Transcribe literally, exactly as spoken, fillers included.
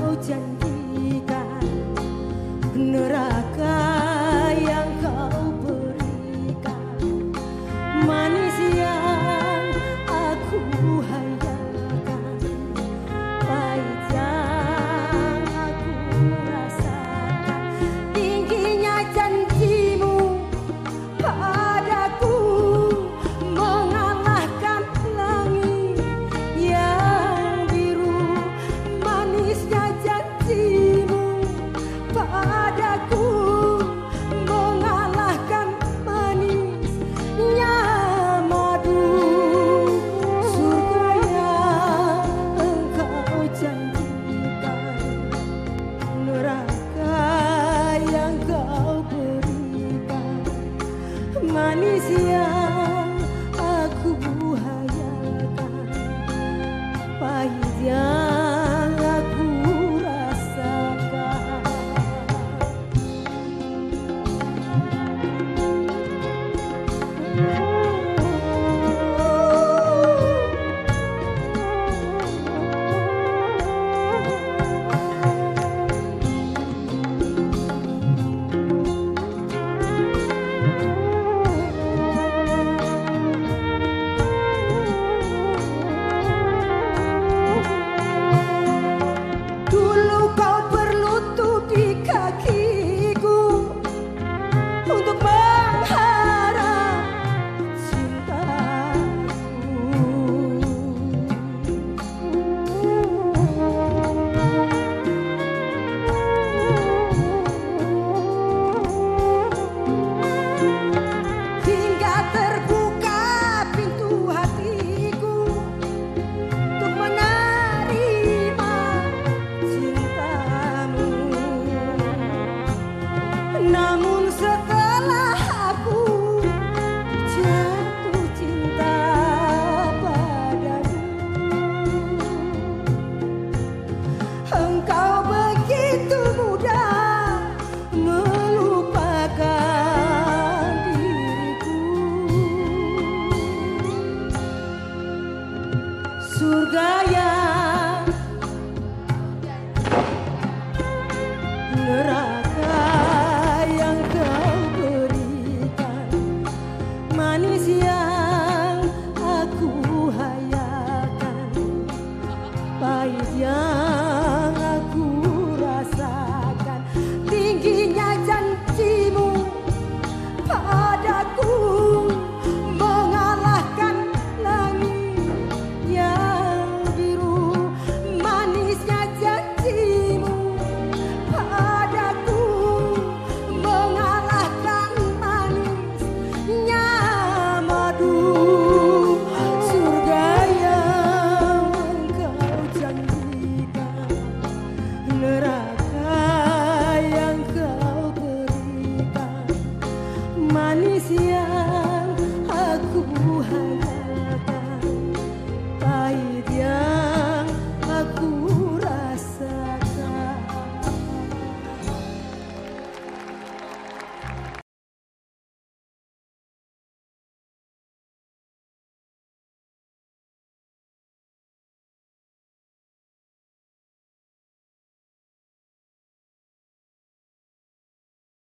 kau janjikan, neraka yang kau berikan, manis yang aku hayalkan, pahit yang aku rasakan. Tingginya janjimu padaku mengalahkan langit yang biru, manisnya janjimu padaku mengalahkan manisnya madu. Surga yang engkau janjikan, neraka yang kau berikan, manis yang aku hayalkan, pahit yang aku rasakan. Dulu kau berlutut di kakiku untuk mengharap cintaku. Hingga terbuka pintu hatiku untuk menerima cintamu. Namun setelah aku jatuh cinta padamu, engkau begitu mudah melupakan diriku. Surga yang